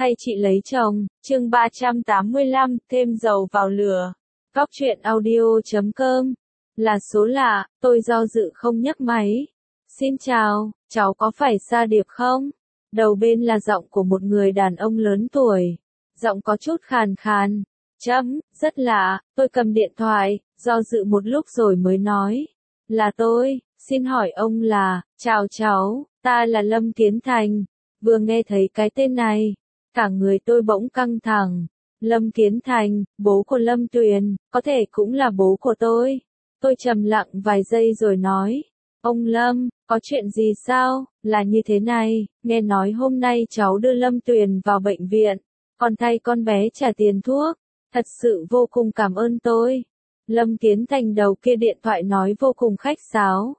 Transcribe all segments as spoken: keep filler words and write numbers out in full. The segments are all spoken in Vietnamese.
hay chị lấy chồng, chương ba trăm tám mươi lăm, thêm dầu vào lửa. Góc truyện audio chấm com. Là số lạ, tôi do dự không nhấc máy. Xin chào, cháu có phải Sa Điệp không? Đầu bên là giọng của một người đàn ông lớn tuổi. Giọng có chút khàn khàn. Chấm, rất lạ, tôi cầm điện thoại, do dự một lúc rồi mới nói. Là tôi, xin hỏi ông là, chào cháu, ta là Lâm Kiến Thành. Vừa nghe thấy cái tên này, cả người tôi bỗng căng thẳng. Lâm Kiến Thành, bố của Lâm Tuyền, có thể cũng là bố của tôi. Tôi trầm lặng vài giây rồi nói, ông Lâm, có chuyện gì sao? Là như thế này, nghe nói hôm nay cháu đưa Lâm Tuyền vào bệnh viện, còn thay con bé trả tiền thuốc, thật sự vô cùng cảm ơn tôi. Lâm Kiến Thành đầu kia điện thoại nói vô cùng khách sáo.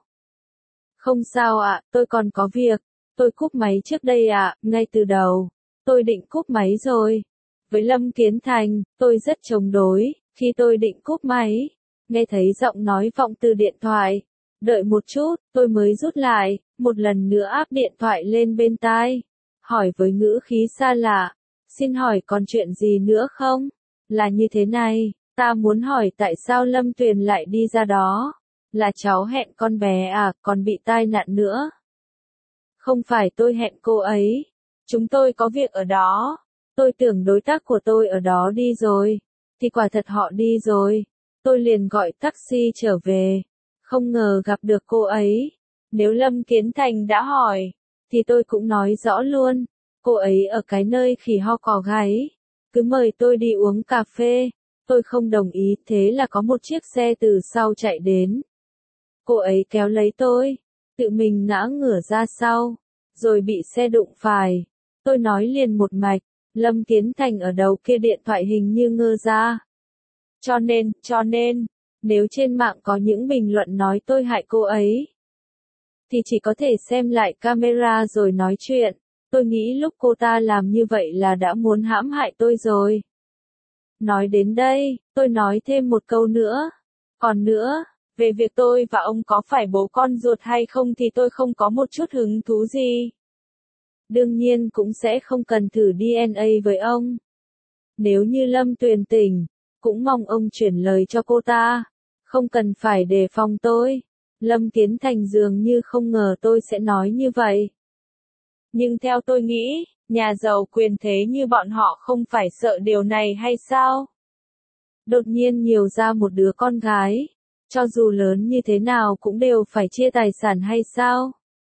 Không sao ạ, tôi còn có việc, tôi cúp máy trước đây ạ, ngay từ đầu, tôi định cúp máy rồi. Với Lâm Kiến Thành, tôi rất chống đối, khi tôi định cúp máy, nghe thấy giọng nói vọng từ điện thoại. Đợi một chút, tôi mới rút lại, một lần nữa áp điện thoại lên bên tai. Hỏi với ngữ khí xa lạ, xin hỏi còn chuyện gì nữa không? Là như thế này, ta muốn hỏi tại sao Lâm Tuyền lại đi ra đó? Là cháu hẹn con bé à, còn bị tai nạn nữa? Không phải tôi hẹn cô ấy, chúng tôi có việc ở đó. Tôi tưởng đối tác của tôi ở đó đi rồi, thì quả thật họ đi rồi. Tôi liền gọi taxi trở về, không ngờ gặp được cô ấy. Nếu Lâm Kiến Thành đã hỏi, thì tôi cũng nói rõ luôn. Cô ấy ở cái nơi khỉ ho cò gáy, cứ mời tôi đi uống cà phê. Tôi không đồng ý, thế là có một chiếc xe từ sau chạy đến. Cô ấy kéo lấy tôi, tự mình ngã ngửa ra sau, rồi bị xe đụng phải. Tôi nói liền một mạch. Lâm Kiến Thành ở đầu kia điện thoại hình như ngơ ra. Cho nên, cho nên, nếu trên mạng có những bình luận nói tôi hại cô ấy, thì chỉ có thể xem lại camera rồi nói chuyện. Tôi nghĩ lúc cô ta làm như vậy là đã muốn hãm hại tôi rồi. Nói đến đây, tôi nói thêm một câu nữa. Còn nữa, về việc tôi và ông có phải bố con ruột hay không thì tôi không có một chút hứng thú gì. Đương nhiên cũng sẽ không cần thử đê en a với ông. Nếu như Lâm Tuyền tỉnh, cũng mong ông chuyển lời cho cô ta. Không cần phải đề phòng tôi. Lâm Kiến Thành dường như không ngờ tôi sẽ nói như vậy. Nhưng theo tôi nghĩ, nhà giàu quyền thế như bọn họ không phải sợ điều này hay sao? Đột nhiên nhiều ra một đứa con gái, cho dù lớn như thế nào cũng đều phải chia tài sản hay sao?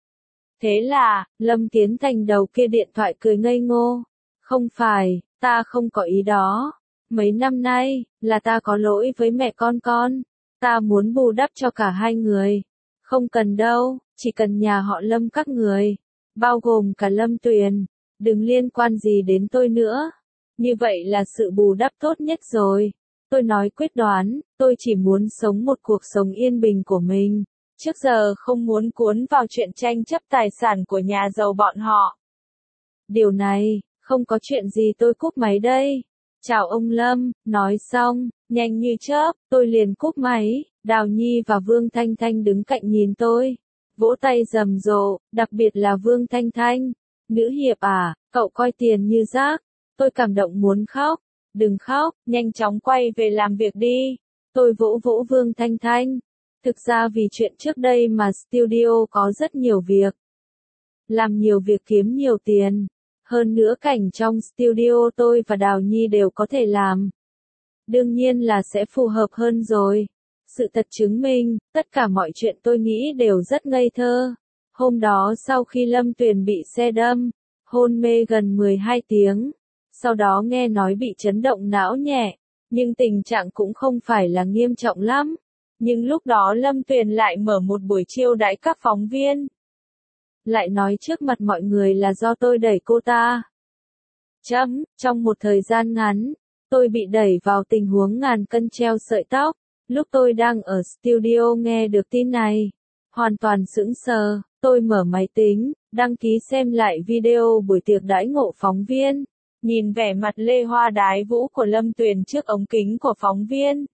Thế là, Lâm Kiến Thành đầu kia điện thoại cười ngây ngô. Không phải, ta không có ý đó. Mấy năm nay, là ta có lỗi với mẹ con con. Ta muốn bù đắp cho cả hai người. Không cần đâu, chỉ cần nhà họ Lâm các người. Bao gồm cả Lâm Tuyền. Đừng liên quan gì đến tôi nữa. Như vậy là sự bù đắp tốt nhất rồi. Tôi nói quyết đoán, tôi chỉ muốn sống một cuộc sống yên bình của mình. Trước giờ không muốn cuốn vào chuyện tranh chấp tài sản của nhà giàu bọn họ. Điều này, không có chuyện gì tôi cúp máy đây. Chào ông Lâm, nói xong, nhanh như chớp, tôi liền cúp máy. Đào Nhi và Vương Thanh Thanh đứng cạnh nhìn tôi, vỗ tay rầm rộ, đặc biệt là Vương Thanh Thanh. Nữ hiệp à, cậu coi tiền như rác. Tôi cảm động muốn khóc. Đừng khóc, nhanh chóng quay về làm việc đi. Tôi vỗ vỗ Vương Thanh Thanh. Thực ra vì chuyện trước đây mà studio có rất nhiều việc. Làm nhiều việc kiếm nhiều tiền. Hơn nữa cảnh trong studio tôi và Đào Nhi đều có thể làm. Đương nhiên là sẽ phù hợp hơn rồi. Sự thật chứng minh, tất cả mọi chuyện tôi nghĩ đều rất ngây thơ. Hôm đó sau khi Lâm Tuyền bị xe đâm, hôn mê gần mười hai tiếng. Sau đó nghe nói bị chấn động não nhẹ, nhưng tình trạng cũng không phải là nghiêm trọng lắm. Nhưng lúc đó Lâm Tuyền lại mở một buổi chiêu đãi các phóng viên. Lại nói trước mặt mọi người là do tôi đẩy cô ta. Chấm, trong một thời gian ngắn, tôi bị đẩy vào tình huống ngàn cân treo sợi tóc. Lúc tôi đang ở studio nghe được tin này, hoàn toàn sững sờ, tôi mở máy tính, đăng ký xem lại video buổi tiệc đãi ngộ phóng viên. Nhìn vẻ mặt lê hoa đái vũ của Lâm Tuyền trước ống kính của phóng viên.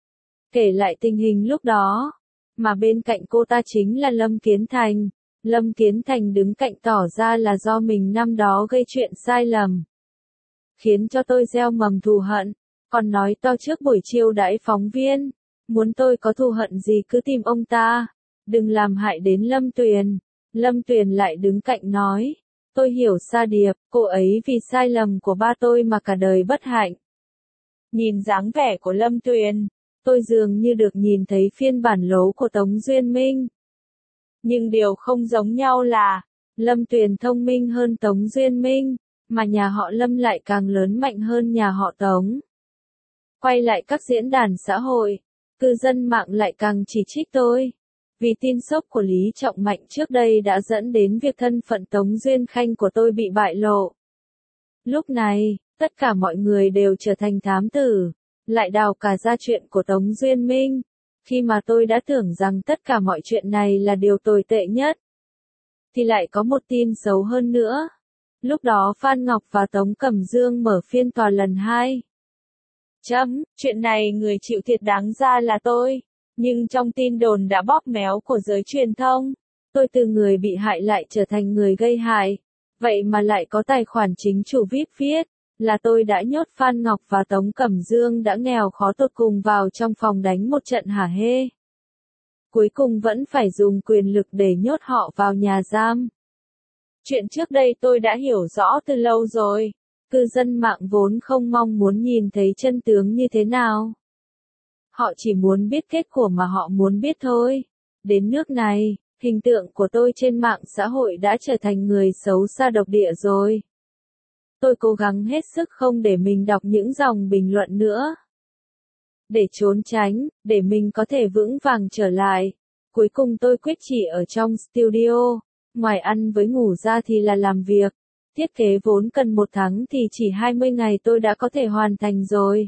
Kể lại tình hình lúc đó, mà bên cạnh cô ta chính là Lâm Kiến Thành. Lâm Kiến Thành đứng cạnh tỏ ra là do mình năm đó gây chuyện sai lầm. khiến cho tôi gieo mầm thù hận, còn nói to trước buổi chiêu đãi phóng viên, muốn tôi có thù hận gì cứ tìm ông ta, đừng làm hại đến Lâm Tuyền. Lâm Tuyền lại đứng cạnh nói, tôi hiểu Sa Điệp, cô ấy vì sai lầm của ba tôi mà cả đời bất hạnh. Nhìn dáng vẻ của Lâm Tuyền, tôi dường như được nhìn thấy phiên bản lố của Tống Duyên Minh. Nhưng điều không giống nhau là, Lâm Tuyền thông minh hơn Tống Duyên Minh, mà nhà họ Lâm lại càng lớn mạnh hơn nhà họ Tống. Quay lại các diễn đàn xã hội, cư dân mạng lại càng chỉ trích tôi. Vì tin sốc của Lý Trọng Mạnh trước đây đã dẫn đến việc thân phận Tống Duyên Khanh của tôi bị bại lộ. Lúc này, tất cả mọi người đều trở thành thám tử, lại đào cả ra chuyện của Tống Duyên Minh, khi mà tôi đã tưởng rằng tất cả mọi chuyện này là điều tồi tệ nhất. Thì lại có một tin xấu hơn nữa. Lúc đó Phan Ngọc và Tống Cẩm Dương mở phiên tòa lần hai. Chấm, chuyện này người chịu thiệt đáng ra là tôi. Nhưng trong tin đồn đã bóp méo của giới truyền thông, tôi từ người bị hại lại trở thành người gây hại. Vậy mà lại có tài khoản chính chủ vê i pê viết, là tôi đã nhốt Phan Ngọc và Tống Cẩm Dương đã nghèo khó tột cùng vào trong phòng đánh một trận hả hê. Cuối cùng vẫn phải dùng quyền lực để nhốt họ vào nhà giam. Chuyện trước đây tôi đã hiểu rõ từ lâu rồi. Cư dân mạng vốn không mong muốn nhìn thấy chân tướng như thế nào. Họ chỉ muốn biết kết quả mà họ muốn biết thôi. Đến nước này, hình tượng của tôi trên mạng xã hội đã trở thành người xấu xa độc địa rồi. Tôi cố gắng hết sức không để mình đọc những dòng bình luận nữa. Để trốn tránh, để mình có thể vững vàng trở lại. Cuối cùng tôi quyết chỉ ở trong studio, ngoài ăn với ngủ ra thì là làm việc. Thiết kế vốn cần một tháng thì chỉ hai mươi ngày tôi đã có thể hoàn thành rồi.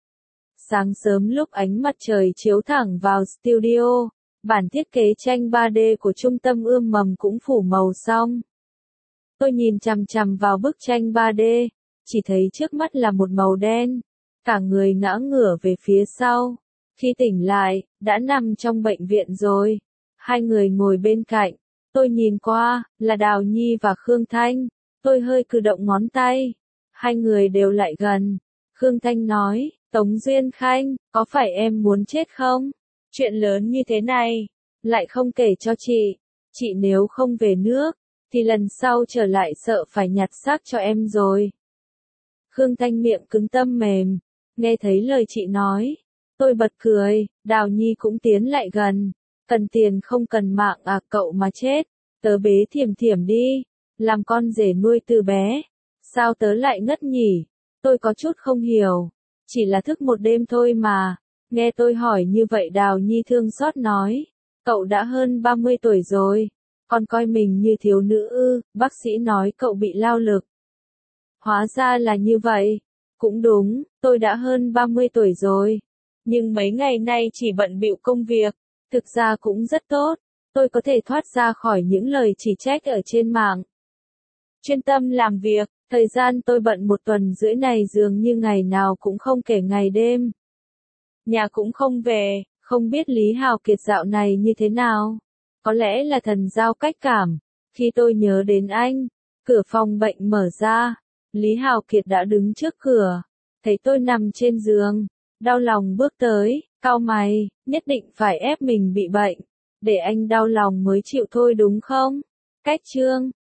Sáng sớm lúc ánh mặt trời chiếu thẳng vào studio, bản thiết kế tranh ba D của trung tâm ươm mầm cũng phủ màu xong. Tôi nhìn chằm chằm vào bức tranh ba D, chỉ thấy trước mắt là một màu đen, cả người ngã ngửa về phía sau. Khi tỉnh lại, đã nằm trong bệnh viện rồi. Hai người ngồi bên cạnh, tôi nhìn qua, là Đào Nhi và Khương Thanh. Tôi hơi cử động ngón tay. Hai người đều lại gần. Khương Thanh nói, Tống Duyên Khanh, có phải em muốn chết không? Chuyện lớn như thế này, lại không kể cho chị. Chị nếu không về nước, thì lần sau trở lại sợ phải nhặt xác cho em rồi. Khương Thanh miệng cứng tâm mềm, nghe thấy lời chị nói. Tôi bật cười, Đào Nhi cũng tiến lại gần. Cần tiền không cần mạng à cậu mà chết. Tớ bế Thiểm Thiểm đi. Làm con rể nuôi từ bé. Sao tớ lại ngất nhỉ? Tôi có chút không hiểu. Chỉ là thức một đêm thôi mà. Nghe tôi hỏi như vậy Đào Nhi thương xót nói. Cậu đã hơn ba mươi tuổi rồi. Còn coi mình như thiếu nữ ư? Bác sĩ nói cậu bị lao lực. Hóa ra là như vậy. Cũng đúng, tôi đã hơn ba mươi tuổi rồi. Nhưng mấy ngày nay chỉ bận bịu công việc. Thực ra cũng rất tốt. Tôi có thể thoát ra khỏi những lời chỉ trích ở trên mạng. Chuyên tâm làm việc, thời gian tôi bận một tuần rưỡi này dường như ngày nào cũng không kể ngày đêm. Nhà cũng không về, không biết Lý Hào Kiệt dạo này như thế nào. Có lẽ là thần giao cách cảm. Khi tôi nhớ đến anh, cửa phòng bệnh mở ra, Lý Hào Kiệt đã đứng trước cửa. Thấy tôi nằm trên giường, đau lòng bước tới, cau mày, nhất định phải ép mình bị bệnh. Để anh đau lòng mới chịu thôi đúng không? Cách chương